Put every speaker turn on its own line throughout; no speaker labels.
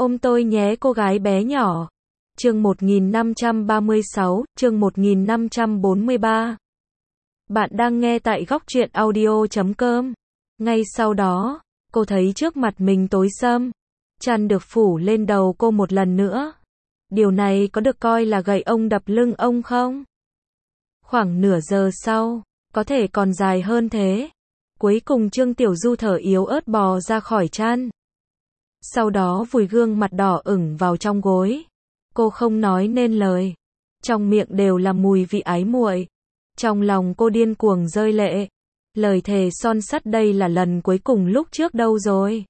Ôm tôi nhé cô gái bé nhỏ. Chương 1536, chương 1543. Bạn đang nghe tại góc truyện audio.com. Ngay sau đó, cô thấy trước mặt mình tối sầm, chăn được phủ lên đầu cô một lần nữa. Điều này có được coi là gậy ông đập lưng ông không? Khoảng nửa giờ sau, có thể còn dài hơn thế. Cuối cùng Trương Tiểu Du thở yếu ớt bò ra khỏi chăn. Sau đó vùi gương mặt đỏ ửng vào trong gối. Cô không nói nên lời. Trong miệng đều là mùi vị ái muội. Trong lòng cô điên cuồng rơi lệ. Lời thề son sắt đây là lần cuối cùng lúc trước đâu rồi.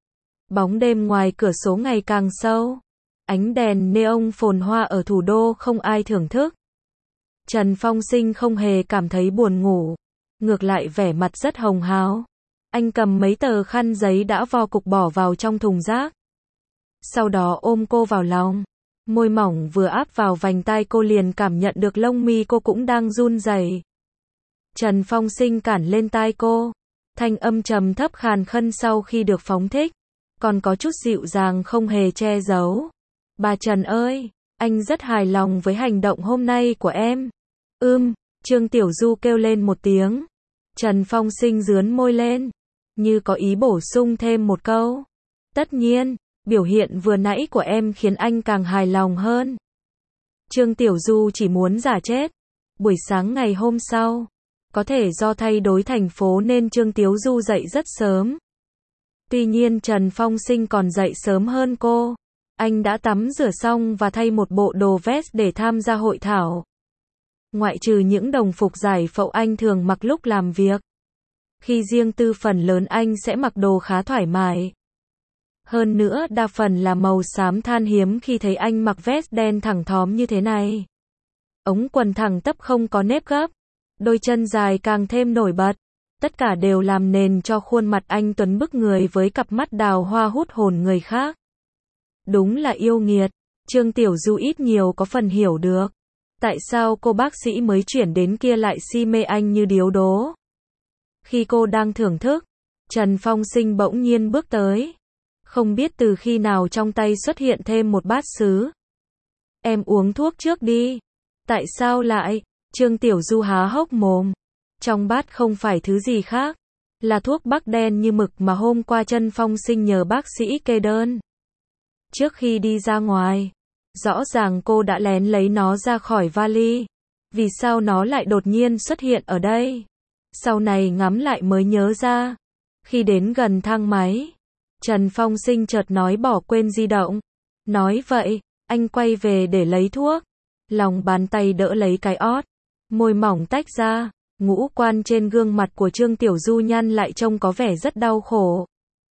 Bóng đêm ngoài cửa sổ ngày càng sâu. Ánh đèn neon phồn hoa ở thủ đô không ai thưởng thức. Trần Phong Sinh không hề cảm thấy buồn ngủ. Ngược lại vẻ mặt rất hồng hào. Anh cầm mấy tờ khăn giấy đã vo cục bỏ vào trong thùng rác. Sau đó ôm cô vào lòng. Môi mỏng vừa áp vào vành tai cô liền cảm nhận được lông mi cô cũng đang run rẩy. Trần Phong Sinh cản lên tai cô. Thanh âm trầm thấp khàn khân sau khi được phóng thích. Còn có chút dịu dàng không hề che giấu. Bà Trần ơi, anh rất hài lòng với hành động hôm nay của em. Trương Tiểu Du kêu lên một tiếng. Trần Phong Sinh rướn môi lên, như có ý bổ sung thêm một câu. Tất nhiên, biểu hiện vừa nãy của em khiến anh càng hài lòng hơn. Trương Tiểu Du chỉ muốn giả chết. Buổi sáng ngày hôm sau, có thể do thay đổi thành phố nên Trương Tiểu Du dậy rất sớm. Tuy nhiên Trần Phong Sinh còn dậy sớm hơn cô. Anh đã tắm rửa xong và thay một bộ đồ vest để tham gia hội thảo. Ngoại trừ những đồng phục giải phẫu anh thường mặc lúc làm việc. Khi riêng tư phần lớn anh sẽ mặc đồ khá thoải mái. Hơn nữa đa phần là màu xám than hiếm khi thấy anh mặc vest đen thẳng thóm như thế này. Ống quần thẳng tắp không có nếp gấp. Đôi chân dài càng thêm nổi bật. Tất cả đều làm nền cho khuôn mặt anh tuấn bức người với cặp mắt đào hoa hút hồn người khác. Đúng là yêu nghiệt. Trương Tiểu Du ít nhiều có phần hiểu được. Tại sao cô bác sĩ mới chuyển đến kia lại si mê anh như điếu đố. Khi cô đang thưởng thức, Trần Phong Sinh bỗng nhiên bước tới. Không biết từ khi nào trong tay xuất hiện thêm một bát sứ. Em uống thuốc trước đi. Tại sao lại? Trương Tiểu Du há hốc mồm. Trong bát không phải thứ gì khác. Là thuốc bắc đen như mực mà hôm qua Trần Phong Sinh nhờ bác sĩ kê đơn. Trước khi đi ra ngoài, rõ ràng cô đã lén lấy nó ra khỏi vali. Vì sao nó lại đột nhiên xuất hiện ở đây? Sau này ngắm lại mới nhớ ra. Khi đến gần thang máy, Trần Phong Sinh chợt nói bỏ quên di động. Nói vậy, anh quay về để lấy thuốc. Lòng bàn tay đỡ lấy cái ót. Môi mỏng tách ra. Ngũ quan trên gương mặt của Trương Tiểu Du nhăn lại trông có vẻ rất đau khổ.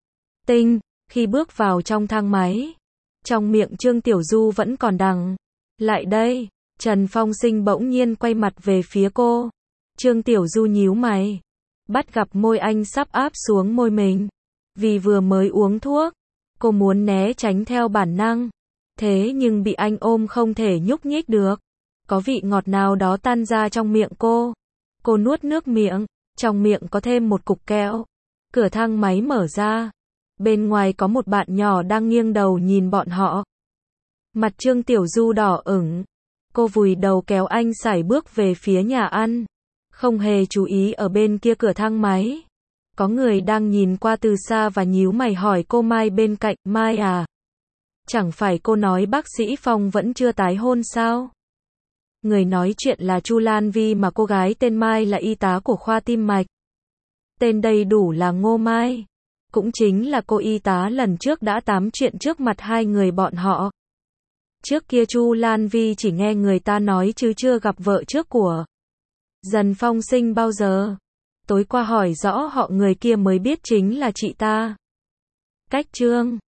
Khi bước vào trong thang máy, trong miệng Trương Tiểu Du vẫn còn đằng. Lại đây, Trần Phong Sinh bỗng nhiên quay mặt về phía cô. Trương Tiểu Du nhíu mày. Bắt gặp môi anh sắp áp xuống môi mình. Vì vừa mới uống thuốc, cô muốn né tránh theo bản năng. Thế nhưng bị anh ôm không thể nhúc nhích được. Có vị ngọt nào đó tan ra trong miệng cô. Cô nuốt nước miệng, trong miệng có thêm một cục kẹo. Cửa thang máy mở ra. Bên ngoài có một bạn nhỏ đang nghiêng đầu nhìn bọn họ. Mặt Trương Tiểu Du đỏ ửng. Cô vùi đầu kéo anh sải bước về phía nhà ăn. Không hề chú ý ở bên kia cửa thang máy. Có người đang nhìn qua từ xa và nhíu mày hỏi cô Mai bên cạnh. Mai à? Chẳng phải cô nói bác sĩ Phong vẫn chưa tái hôn sao? Người nói chuyện là Chu Lan Vi mà cô gái tên Mai là y tá của khoa tim mạch. Tên đầy đủ là Ngô Mai. Cũng chính là cô y tá lần trước đã tám chuyện trước mặt hai người bọn họ. Trước kia Chu Lan Vi chỉ nghe người ta nói chứ chưa gặp vợ trước của Trần Phong Sinh bao giờ. Tối qua hỏi rõ họ người kia mới biết chính là chị ta. Cách Trương